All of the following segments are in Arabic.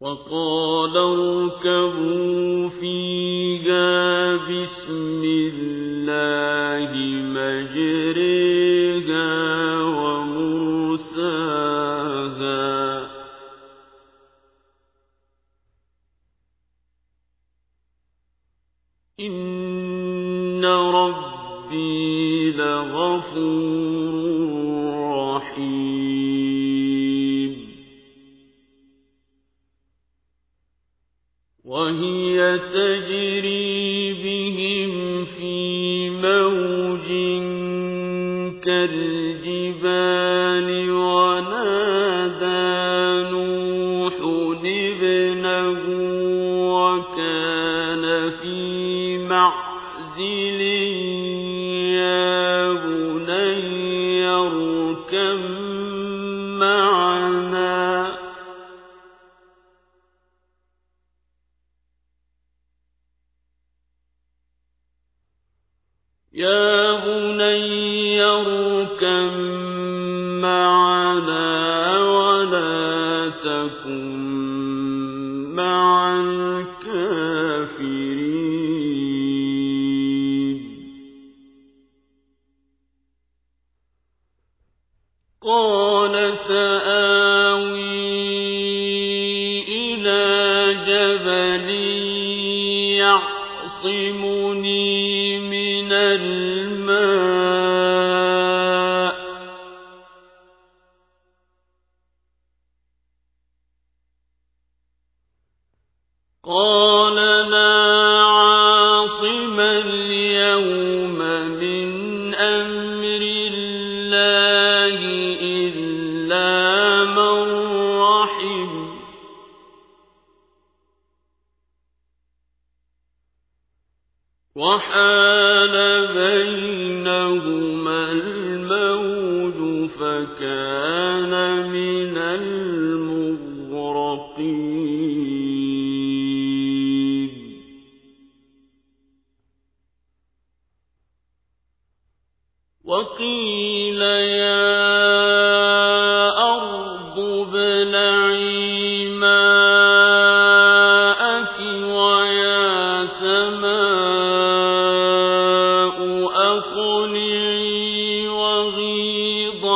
وقال اركبوا فيها بسم الله مجريها ومرساها إن ربي لغفور رحيم وهي تجري بهم في موج كالجبال ونادى نوح ابنه وكان في معزل يا بني اركب معنا ولا تكن مع الكافرين قال سآوي إلى جبل يعصمني من الماء قال لا عاصم اليوم من أمر الله إلا من رحم وحال بينهما الموج فكان من المغرقين وقيل يا أرض ابلعي ماءك ويا سماء أقلعي وغيض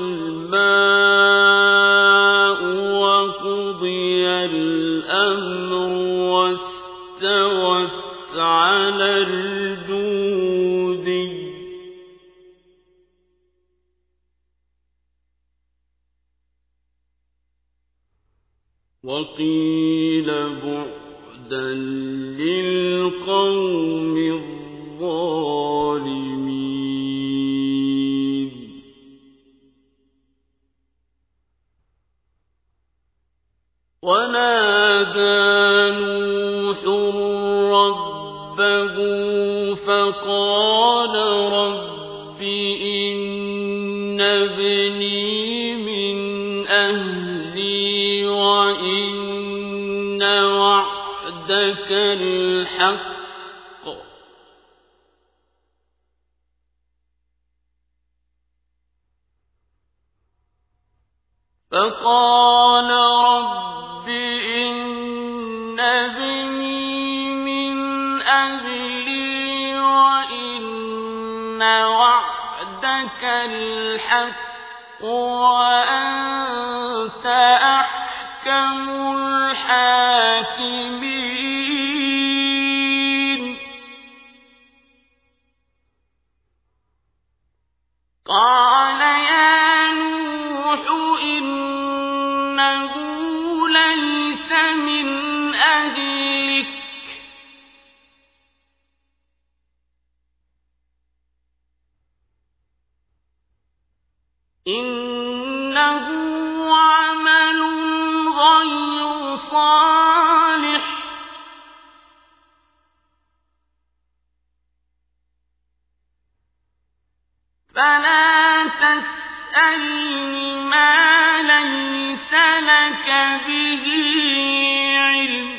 الماء وقضي الأمر واستوت على الجودي وقيل بعدا للقوم الظالمين ونادى نوح ربه فقال رب إن ابني من أهلي وإن وعدك الحق فقال رب إن ابني من أهلي وإن وعدك الحق وأنت أحكم الحاكمين قال يا نوح إنه ليس من أهلك إنه عمل غير صالح فلا تسألني ما ليس لك به علم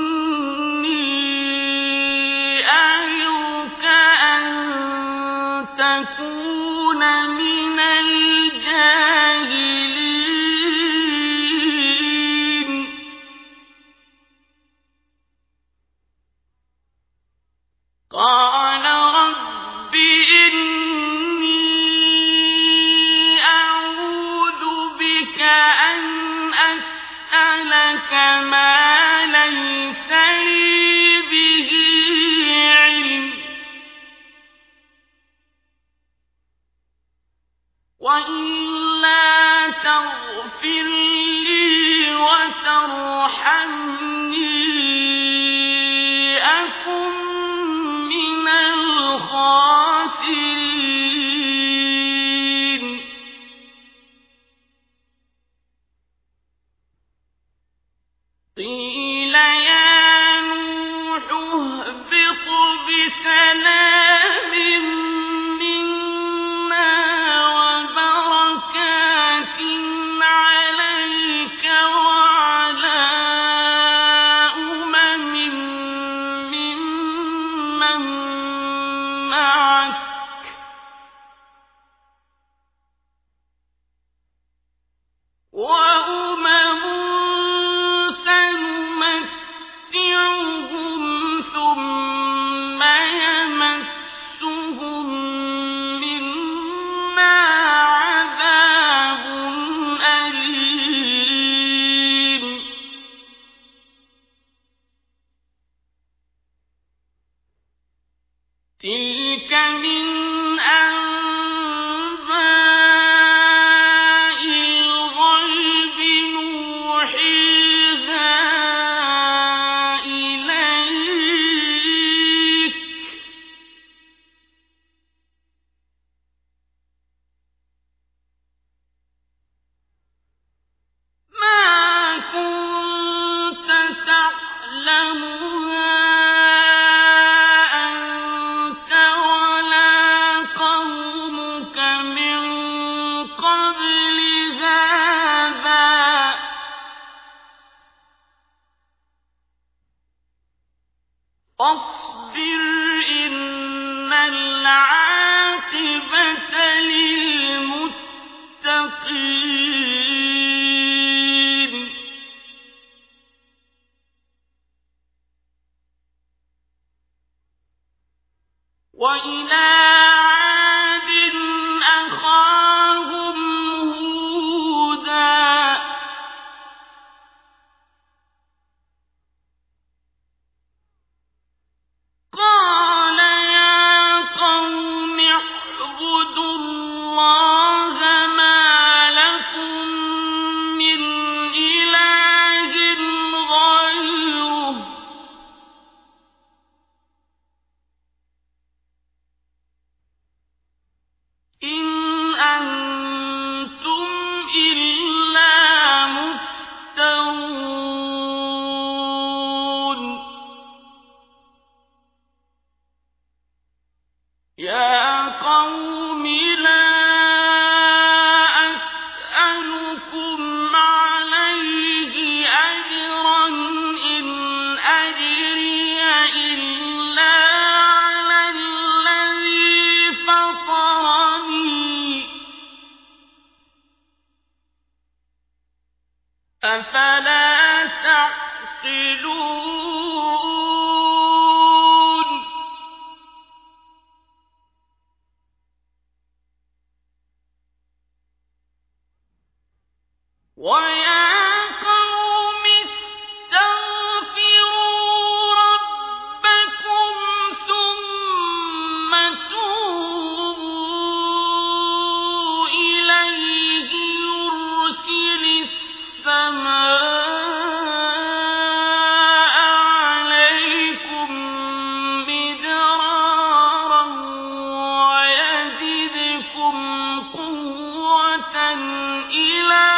إني أعظك أن تكون من الجاهلين قال رب إني أعوذ بك أن أسألك ما ليس لي به علم وإلا تغفر لي وترحمني أكن من الخاسرين قيل يا نوح اهبط بسلام منا وبركات عليك وعلى أمم ممن معك وأمم سنمتعهم ثم يمسهم منا عذاب أليم تلك من أنباء الغيب نوحيها إليك ما كنت تعلمها أنت ولا قومك من قبل هذا فاصبر إن العاقبة للمتقين وإلى عاد أخاهم هودا قال يا قوم اعبدوا الله ما لكم من إله غيره إن أنتم إلا مفترون يا قوم لا أسألكم عليه أجرا إن أجري إلا على الذي فطرني أفلا تعقلون ويا قوم استغفروا ربكم ثم توبوا إليه يرسل السماء عليكم مدرارا ويزدكم قوة إلى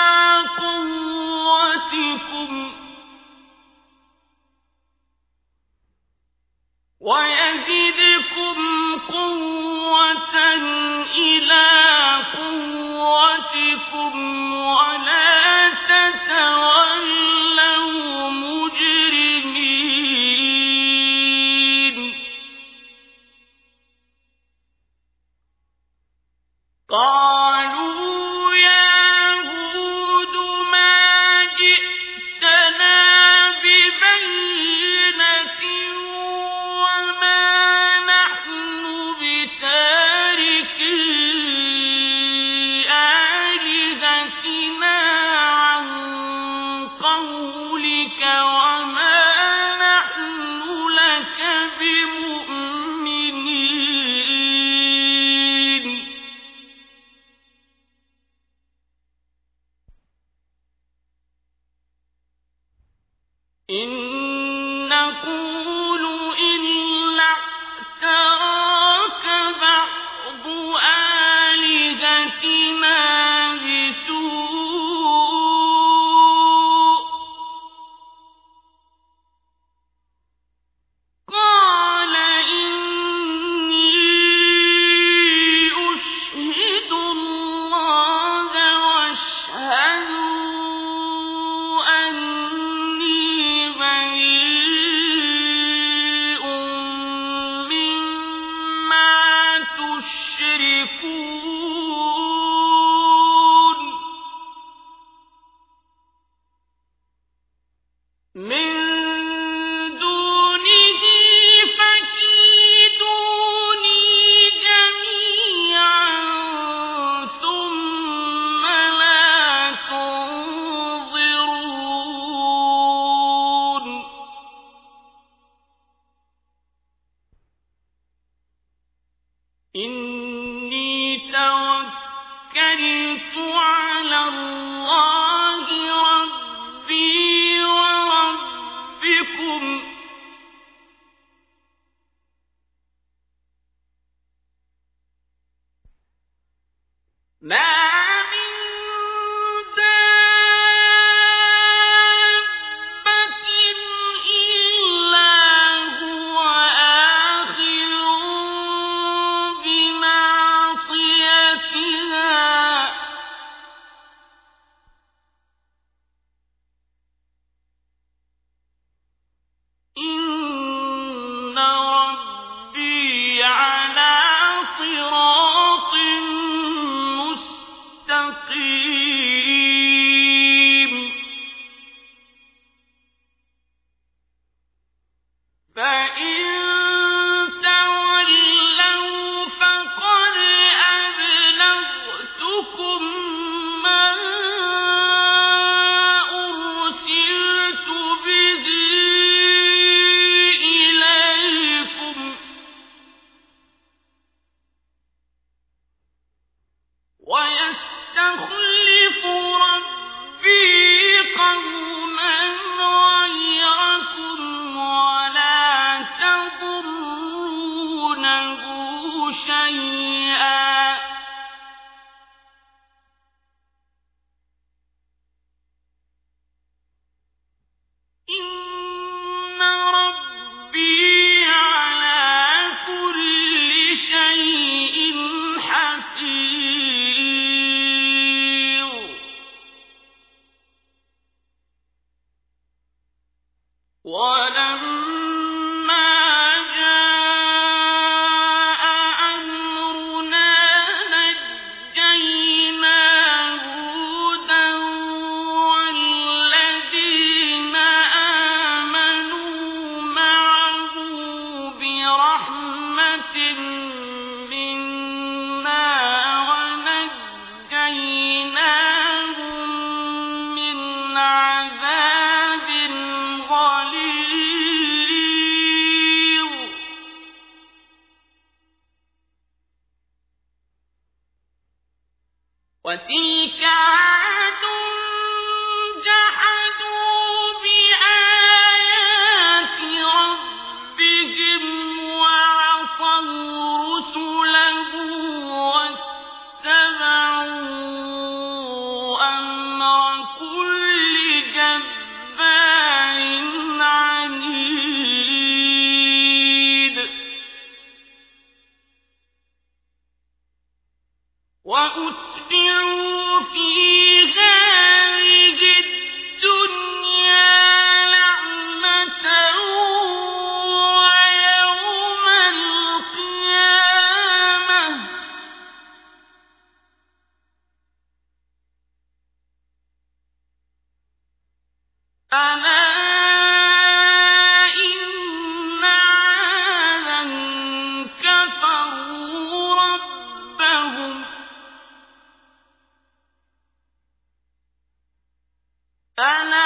قوتكم ولا تتولوا مجرمين قالوا يا هود ما جئتنا ببينة وما نحن بتاركي آلهتنا عن قولك وما نحن لك بمؤمنين إن نقول إلا اعتراك بعض آلهتنا بسوء قال إني أشهد الله واشهدوا أني بريء مما تشركون من دونه فكيدوني جميعا ثم لا تنظرون إني توكلت على الله ربي وربكم ما من دابة إلا هو آخذ بناصيتها إن ربي على صراط مستقيم فإن تولوا فقد أبلغتكم ما أرسلت به إليكم ويستخلف ربي قوما غيركم ولا تضرونه شيئا إن ربي على كل شيء حفيظ ولما جاء أمرنا نجينا هودا والذين آمنوا معه برحمة منا ونجيناهم من عذاب غليظ وتلك عاد جحدوا بآيات ربهم وعصوا رسله واتبعوا أمر كل جبار عنيد وأتبعوا في هذه الدنيا لعنة ويوم القيامة ألا إن عادا كفروا ربهم ألا